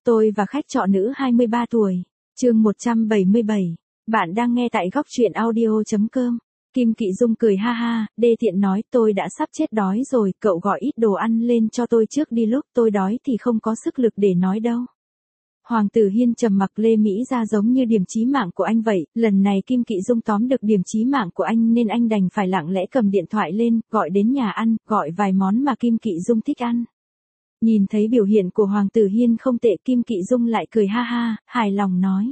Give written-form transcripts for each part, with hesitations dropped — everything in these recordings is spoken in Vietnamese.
Tôi và khách trọ nữ 23 tuổi. Chương 177. Bạn đang nghe tại góc truyện audio.com. Kim Kỵ Dung cười ha ha, đê tiện nói tôi đã sắp chết đói rồi, cậu gọi ít đồ ăn lên cho tôi trước đi, lúc tôi đói thì không có sức lực để nói đâu. Hoàng tử Hiên trầm mặc. Lê Mỹ Gia giống như điểm chí mạng của anh vậy, lần này Kim Kỵ Dung tóm được điểm chí mạng của anh nên anh đành phải lặng lẽ cầm điện thoại lên, gọi đến nhà ăn, gọi vài món mà Kim Kỵ Dung thích ăn. Nhìn thấy biểu hiện của Hoàng tử Hiên không tệ, Kim Kỵ Dung lại cười ha ha, hài lòng nói.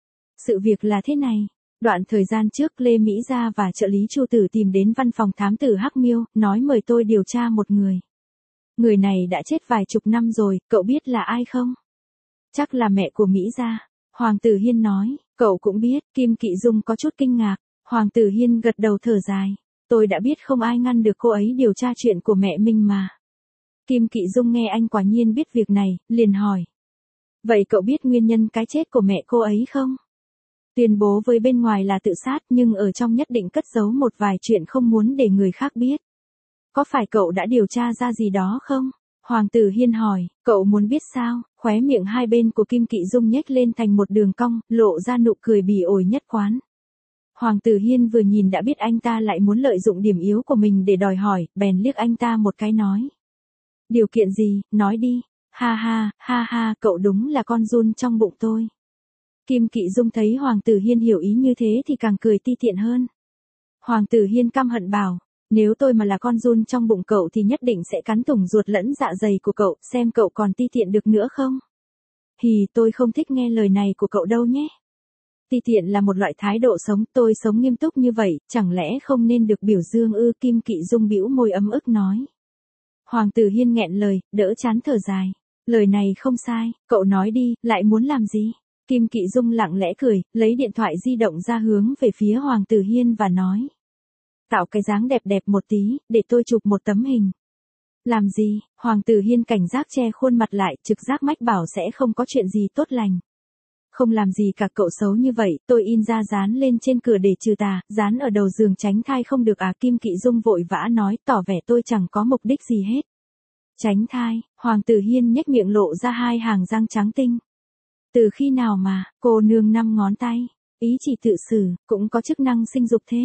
Sự việc là thế này. Đoạn thời gian trước Lê Mỹ Gia và trợ lý Chu Tử tìm đến văn phòng thám tử Hắc Miêu, nói mời tôi điều tra một người. Người này đã chết vài chục năm rồi, cậu biết là ai không? Chắc là mẹ của Mỹ Gia. Hoàng tử Hiên nói, cậu cũng biết. Kim Kỵ Dung có chút kinh ngạc. Hoàng tử Hiên gật đầu thở dài. Tôi đã biết không ai ngăn được cô ấy điều tra chuyện của mẹ mình mà. Kim Kỵ Dung nghe anh quả nhiên biết việc này, liền hỏi. Vậy cậu biết nguyên nhân cái chết của mẹ cô ấy không? Tuyên bố với bên ngoài là tự sát nhưng ở trong nhất định cất giấu một vài chuyện không muốn để người khác biết. Có phải cậu đã điều tra ra gì đó không? Hoàng tử Hiên hỏi, cậu muốn biết sao? Khóe miệng hai bên của Kim Kỵ Dung nhếch lên thành một đường cong, lộ ra nụ cười bỉ ổi nhất quán. Hoàng tử Hiên vừa nhìn đã biết anh ta lại muốn lợi dụng điểm yếu của mình để đòi hỏi, bèn liếc anh ta một cái nói. Điều kiện gì, nói đi. Ha ha, cậu đúng là con giun trong bụng tôi. Kim Kỵ Dung thấy Hoàng tử Hiên hiểu ý như thế thì càng cười ti tiện hơn. Hoàng tử Hiên căm hận bảo, nếu tôi mà là con giun trong bụng cậu thì nhất định sẽ cắn thủng ruột lẫn dạ dày của cậu, xem cậu còn ti tiện được nữa không? Hì, tôi không thích nghe lời này của cậu đâu nhé. Ti tiện là một loại thái độ sống, tôi sống nghiêm túc như vậy, chẳng lẽ không nên được biểu dương ư? Kim Kỵ Dung bĩu môi ấm ức nói. Hoàng tử Hiên nghẹn lời, đỡ chán thở dài. Lời này không sai, cậu nói đi, lại muốn làm gì? Kim Kỵ Dung lặng lẽ cười, lấy điện thoại di động ra hướng về phía Hoàng tử Hiên và nói. Tạo cái dáng đẹp đẹp một tí, để tôi chụp một tấm hình. Làm gì? Hoàng tử Hiên cảnh giác che khuôn mặt lại, trực giác mách bảo sẽ không có chuyện gì tốt lành. Không làm gì cả, cậu xấu như vậy, tôi in ra dán lên trên cửa để trừ tà, dán ở đầu giường tránh thai không được à? Kim Kỵ Dung vội vã nói, tỏ vẻ tôi chẳng có mục đích gì hết. Tránh thai? Hoàng tử Hiên nhếch miệng lộ ra hai hàng răng trắng tinh. Từ khi nào mà, cô nương 5 ngón tay, ý chỉ tự xử, cũng có chức năng sinh dục thế?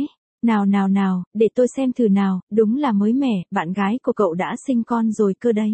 Nào, để tôi xem thử nào, đúng là mới mẻ, bạn gái của cậu đã sinh con rồi cơ đấy.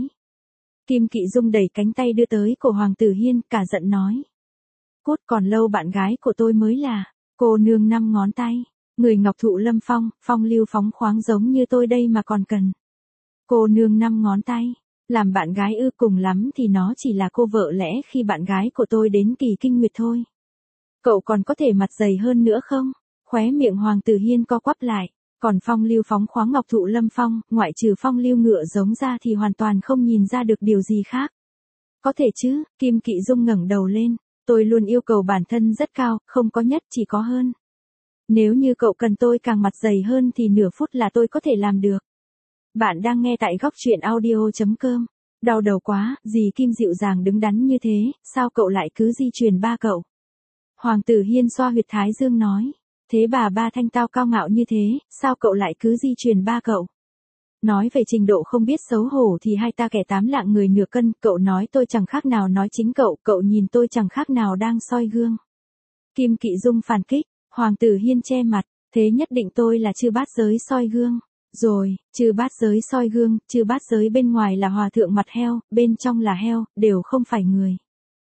Kim Kỵ Dung đẩy cánh tay đưa tới cổ Hoàng tử Hiên, cả giận nói. Cốt còn lâu bạn gái của tôi mới là, cô nương 5 ngón tay, người ngọc thụ lâm phong, phong lưu phóng khoáng giống như tôi đây mà còn cần. Cô nương 5 ngón tay, làm bạn gái ư? Cùng lắm thì nó chỉ là cô vợ lẽ khi bạn gái của tôi đến kỳ kinh nguyệt thôi. Cậu còn có thể mặt dày hơn nữa không? Khóe miệng Hoàng tử Hiên co quắp lại, còn phong lưu phóng khoáng ngọc thụ lâm phong, ngoại trừ phong lưu ngựa giống ra thì hoàn toàn không nhìn ra được điều gì khác. Có thể chứ? Kim Kỵ Dung ngẩng đầu lên, tôi luôn yêu cầu bản thân rất cao, không có nhất chỉ có hơn. Nếu như cậu cần tôi càng mặt dày hơn thì nửa phút là tôi có thể làm được. Bạn đang nghe tại góc truyện audio.com. Đau đầu quá, dì Kim dịu dàng đứng đắn như thế, sao cậu lại cứ di truyền ba cậu? Hoàng tử Hiên xoa huyệt thái dương nói. Thế bà ba thanh tao cao ngạo như thế, sao cậu lại cứ di truyền ba cậu? Nói về trình độ không biết xấu hổ thì hai ta kẻ 8 lạng người nửa cân, cậu nói tôi chẳng khác nào nói chính cậu, cậu nhìn tôi chẳng khác nào đang soi gương. Kim Kỵ Dung phản kích, Hoàng tử Hiên che mặt, thế nhất định tôi là chư bát giới soi gương. Rồi, chư bát giới soi gương, chư bát giới bên ngoài là hòa thượng mặt heo, bên trong là heo, đều không phải người.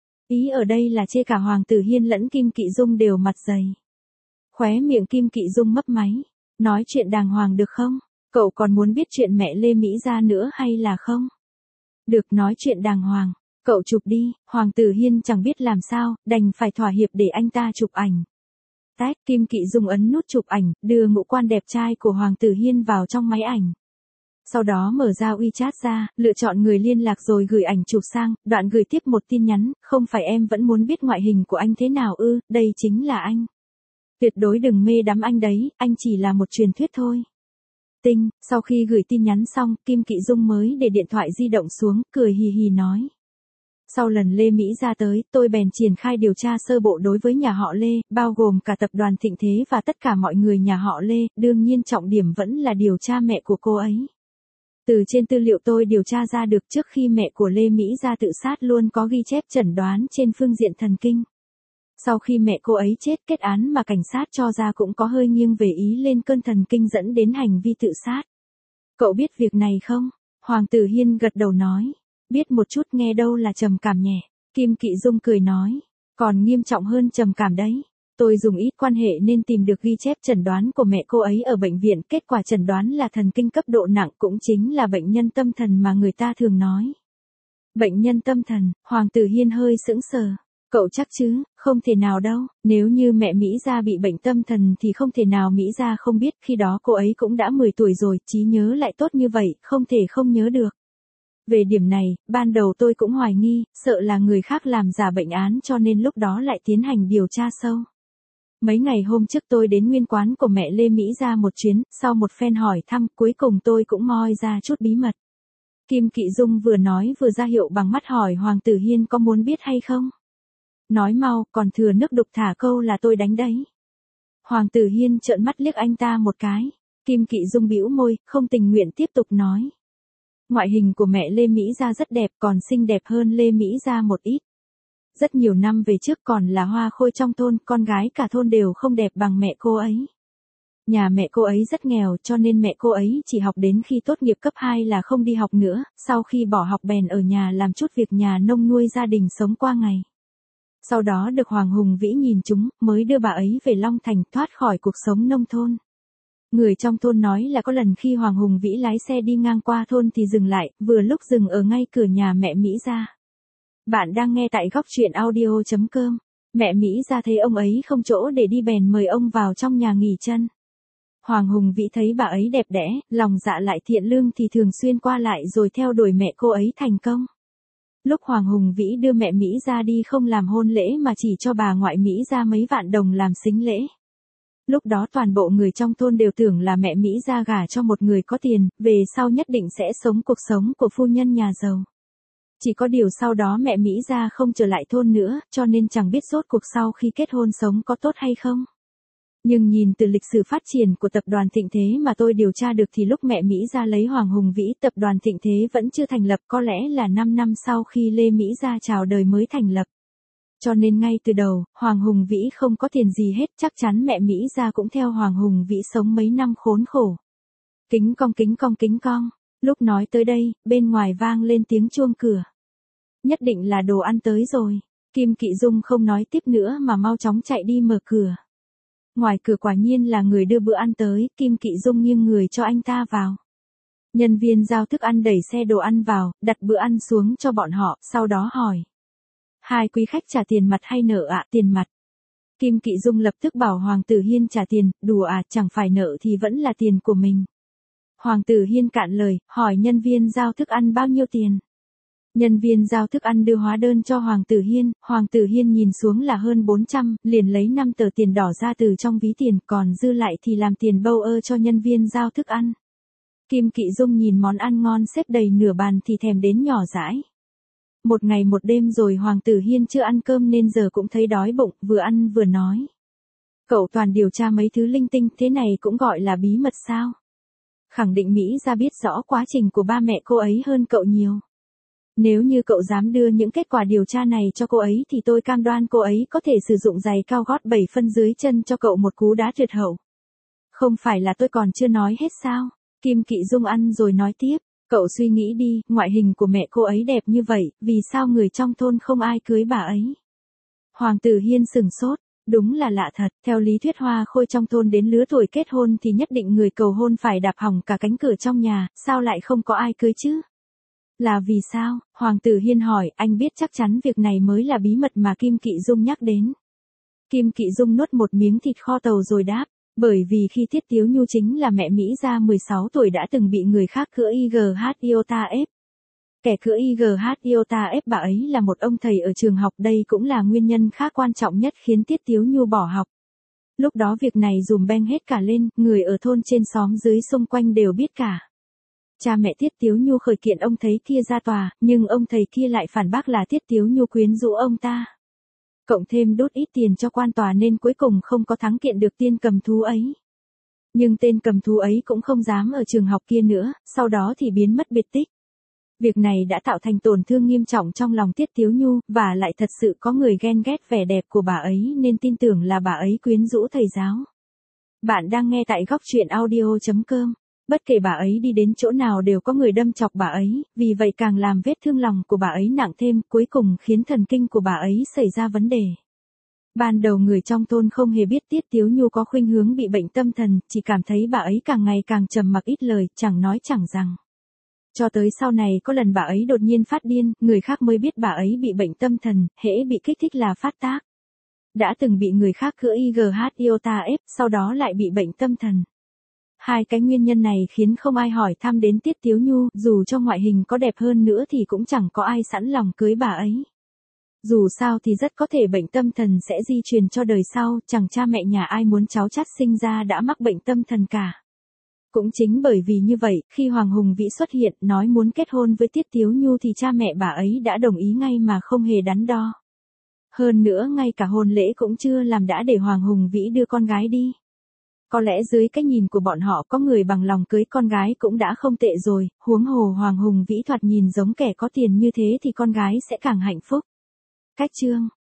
Ý ở đây là chê cả Hoàng tử Hiên lẫn Kim Kỵ Dung đều mặt dày. Khóe miệng Kim Kỵ Dung mấp máy, nói chuyện đàng hoàng được không? Cậu còn muốn biết chuyện mẹ Lê Mỹ Gia nữa hay là không? Được, nói chuyện đàng hoàng, cậu chụp đi. Hoàng tử Hiên chẳng biết làm sao, đành phải thỏa hiệp để anh ta chụp ảnh. Tách, Kim Kỵ Dung ấn nút chụp ảnh, đưa ngũ quan đẹp trai của Hoàng tử Hiên vào trong máy ảnh. Sau đó mở ra WeChat ra, lựa chọn người liên lạc rồi gửi ảnh chụp sang, đoạn gửi tiếp một tin nhắn, không phải em vẫn muốn biết ngoại hình của anh thế nào ư, đây chính là anh. Tuyệt đối đừng mê đắm anh đấy, anh chỉ là một truyền thuyết thôi. Tinh, sau khi gửi tin nhắn xong, Kim Kỵ Dung mới để điện thoại di động xuống, cười hì hì nói. Sau lần Lê Mỹ Gia tới, tôi bèn triển khai điều tra sơ bộ đối với nhà họ Lê, bao gồm cả tập đoàn Thịnh Thế và tất cả mọi người nhà họ Lê, đương nhiên trọng điểm vẫn là điều tra mẹ của cô ấy. Từ trên tư liệu tôi điều tra ra được trước khi mẹ của Lê Mỹ Gia tự sát luôn có ghi chép chẩn đoán trên phương diện thần kinh. Sau khi mẹ cô ấy chết, kết án mà cảnh sát cho ra cũng có hơi nghiêng về ý lên cơn thần kinh dẫn đến hành vi tự sát. Cậu biết việc này không? Hoàng Tử Hiên gật đầu nói. Biết một chút, nghe đâu là trầm cảm nhẹ. Kim Kỵ Dung cười nói. Còn nghiêm trọng hơn trầm cảm đấy. Tôi dùng ít quan hệ nên tìm được ghi chép chẩn đoán của mẹ cô ấy ở bệnh viện. Kết quả chẩn đoán là thần kinh cấp độ nặng, cũng chính là bệnh nhân tâm thần mà người ta thường nói. Bệnh nhân tâm thần, Hoàng Tử Hiên hơi sững sờ. Cậu chắc chứ? Không thể nào đâu, nếu như mẹ Mỹ Gia bị bệnh tâm thần thì không thể nào Mỹ Gia không biết, khi đó cô ấy cũng đã 10 tuổi rồi, trí nhớ lại tốt như vậy, không thể không nhớ được. Về điểm này, ban đầu tôi cũng hoài nghi, sợ là người khác làm giả bệnh án cho nên lúc đó lại tiến hành điều tra sâu. Mấy ngày hôm trước tôi đến nguyên quán của mẹ Lê Mỹ Gia một chuyến, sau một phen hỏi thăm, cuối cùng tôi cũng moi ra chút bí mật. Kim Kỵ Dung vừa nói vừa ra hiệu bằng mắt hỏi Hoàng Tử Hiên có muốn biết hay không. Nói mau, còn thừa nước đục thả câu là tôi đánh đấy. Hoàng Tử Hiên trợn mắt liếc anh ta một cái. Kim Kỵ Dung bĩu môi, không tình nguyện tiếp tục nói. Ngoại hình của mẹ Lê Mỹ Gia rất đẹp, còn xinh đẹp hơn Lê Mỹ Gia một ít. Rất nhiều năm về trước còn là hoa khôi trong thôn, con gái cả thôn đều không đẹp bằng mẹ cô ấy. Nhà mẹ cô ấy rất nghèo cho nên mẹ cô ấy chỉ học đến khi tốt nghiệp cấp 2 là không đi học nữa, sau khi bỏ học bèn ở nhà làm chút việc nhà nông nuôi gia đình sống qua ngày. Sau đó được Hoàng Hùng Vĩ nhìn chúng, mới đưa bà ấy về Long Thành thoát khỏi cuộc sống nông thôn. Người trong thôn nói là có lần khi Hoàng Hùng Vĩ lái xe đi ngang qua thôn thì dừng lại, vừa lúc dừng ở ngay cửa nhà mẹ Mỹ Gia. Bạn đang nghe tại góc truyện audio.com. Mẹ Mỹ Gia thấy ông ấy không chỗ để đi bèn mời ông vào trong nhà nghỉ chân. Hoàng Hùng Vĩ thấy bà ấy đẹp đẽ, lòng dạ lại thiện lương thì thường xuyên qua lại rồi theo đuổi mẹ cô ấy thành công. Lúc Hoàng Hùng Vĩ đưa mẹ Mỹ Gia đi không làm hôn lễ mà chỉ cho bà ngoại Mỹ Gia mấy vạn đồng làm sính lễ. Lúc đó toàn bộ người trong thôn đều tưởng là mẹ Mỹ Gia gả cho một người có tiền, về sau nhất định sẽ sống cuộc sống của phu nhân nhà giàu. Chỉ có điều sau đó mẹ Mỹ Gia không trở lại thôn nữa, cho nên chẳng biết rốt cuộc sau khi kết hôn sống có tốt hay không. Nhưng nhìn từ lịch sử phát triển của tập đoàn Thịnh Thế mà tôi điều tra được thì lúc mẹ Mỹ Gia lấy Hoàng Hùng Vĩ, tập đoàn Thịnh Thế vẫn chưa thành lập, có lẽ là 5 năm sau khi Lê Mỹ Gia chào đời mới thành lập. Cho nên ngay từ đầu, Hoàng Hùng Vĩ không có tiền gì hết, chắc chắn mẹ Mỹ Gia cũng theo Hoàng Hùng Vĩ sống mấy năm khốn khổ. Kính cong kính cong kính cong. Lúc nói tới đây, bên ngoài vang lên tiếng chuông cửa. Nhất định là đồ ăn tới rồi. Kim Kỵ Dung không nói tiếp nữa mà mau chóng chạy đi mở cửa. Ngoài cửa quả nhiên là người đưa bữa ăn tới, Kim Kỵ Dung nghiêng người cho anh ta vào. Nhân viên giao thức ăn đẩy xe đồ ăn vào, đặt bữa ăn xuống cho bọn họ, sau đó hỏi. Hai quý khách trả tiền mặt hay nợ ạ? Tiền mặt. Kim Kỵ Dung lập tức bảo Hoàng Tử Hiên trả tiền, đùa à, chẳng phải nợ thì vẫn là tiền của mình. Hoàng Tử Hiên cạn lời, hỏi nhân viên giao thức ăn bao nhiêu tiền. Nhân viên giao thức ăn đưa hóa đơn cho Hoàng Tử Hiên nhìn xuống là hơn 400, liền lấy 5 tờ tiền đỏ ra từ trong ví tiền, còn dư lại thì làm tiền bâu ơ cho nhân viên giao thức ăn. Kim Kỵ Dung nhìn món ăn ngon xếp đầy nửa bàn thì thèm đến nhỏ dãi. Một ngày một đêm rồi Hoàng Tử Hiên chưa ăn cơm nên giờ cũng thấy đói bụng, vừa ăn vừa nói. Cậu toàn điều tra mấy thứ linh tinh, thế này cũng gọi là bí mật sao? Khẳng định Mỹ Gia biết rõ quá trình của ba mẹ cô ấy hơn cậu nhiều. Nếu như cậu dám đưa những kết quả điều tra này cho cô ấy thì tôi cam đoan cô ấy có thể sử dụng giày cao gót 7 phân dưới chân cho cậu một cú đá tuyệt hậu. Không phải là tôi còn chưa nói hết sao? Kim Kỵ Dung ăn rồi nói tiếp. Cậu suy nghĩ đi, ngoại hình của mẹ cô ấy đẹp như vậy, vì sao người trong thôn không ai cưới bà ấy? Hoàng Tử Hiên sừng sốt. Đúng là lạ thật, theo lý thuyết hoa khôi trong thôn đến lứa tuổi kết hôn thì nhất định người cầu hôn phải đạp hỏng cả cánh cửa trong nhà, sao lại không có ai cưới chứ? Là vì sao? Hoàng Tử Hiên hỏi, anh biết chắc chắn việc này mới là bí mật mà Kim Kỵ Dung nhắc đến. Kim Kỵ Dung nuốt một miếng thịt kho tàu rồi đáp, bởi vì khi Tiết Tiếu Nhu chính là mẹ Mỹ Gia 16 tuổi đã từng bị người khác cưỡi IGH Iota ép. Kẻ cưỡi IGH Iota ép bà ấy là một ông thầy ở trường học, đây cũng là nguyên nhân khá quan trọng nhất khiến Tiết Tiếu Nhu bỏ học. Lúc đó việc này dùm beng hết cả lên, người ở thôn trên xóm dưới xung quanh đều biết cả. Cha mẹ Tiết Tiếu Nhu khởi kiện ông thầy kia ra tòa, nhưng ông thầy kia lại phản bác là Tiết Tiếu Nhu quyến rũ ông ta. Cộng thêm đốt ít tiền cho quan tòa nên cuối cùng không có thắng kiện được tiên cầm thú ấy. Nhưng tên cầm thú ấy cũng không dám ở trường học kia nữa, sau đó thì biến mất biệt tích. Việc này đã tạo thành tổn thương nghiêm trọng trong lòng Tiết Tiếu Nhu, và lại thật sự có người ghen ghét vẻ đẹp của bà ấy nên tin tưởng là bà ấy quyến rũ thầy giáo. Bạn đang nghe tại góc truyện audio.com. Bất kể bà ấy đi đến chỗ nào đều có người đâm chọc bà ấy, vì vậy càng làm vết thương lòng của bà ấy nặng thêm, cuối cùng khiến thần kinh của bà ấy xảy ra vấn đề. Ban đầu người trong thôn không hề biết Tiết Tiếu Nhu có khuynh hướng bị bệnh tâm thần, chỉ cảm thấy bà ấy càng ngày càng trầm mặc ít lời, chẳng nói chẳng rằng. Cho tới sau này có lần bà ấy đột nhiên phát điên, người khác mới biết bà ấy bị bệnh tâm thần, hễ bị kích thích là phát tác. Đã từng bị người khác cữa IGH iota ép, sau đó lại bị bệnh tâm thần. Hai cái nguyên nhân này khiến không ai hỏi thăm đến Tiết Tiếu Nhu, dù cho ngoại hình có đẹp hơn nữa thì cũng chẳng có ai sẵn lòng cưới bà ấy. Dù sao thì rất có thể bệnh tâm thần sẽ di truyền cho đời sau, chẳng cha mẹ nhà ai muốn cháu chắt sinh ra đã mắc bệnh tâm thần cả. Cũng chính bởi vì như vậy, khi Hoàng Hùng Vĩ xuất hiện nói muốn kết hôn với Tiết Tiếu Nhu thì cha mẹ bà ấy đã đồng ý ngay mà không hề đắn đo. Hơn nữa ngay cả hôn lễ cũng chưa làm đã để Hoàng Hùng Vĩ đưa con gái đi. Có lẽ dưới cái nhìn của bọn họ có người bằng lòng cưới con gái cũng đã không tệ rồi, huống hồ Hoàng Hùng Vĩ thoạt nhìn giống kẻ có tiền như thế thì con gái sẽ càng hạnh phúc. Cách chương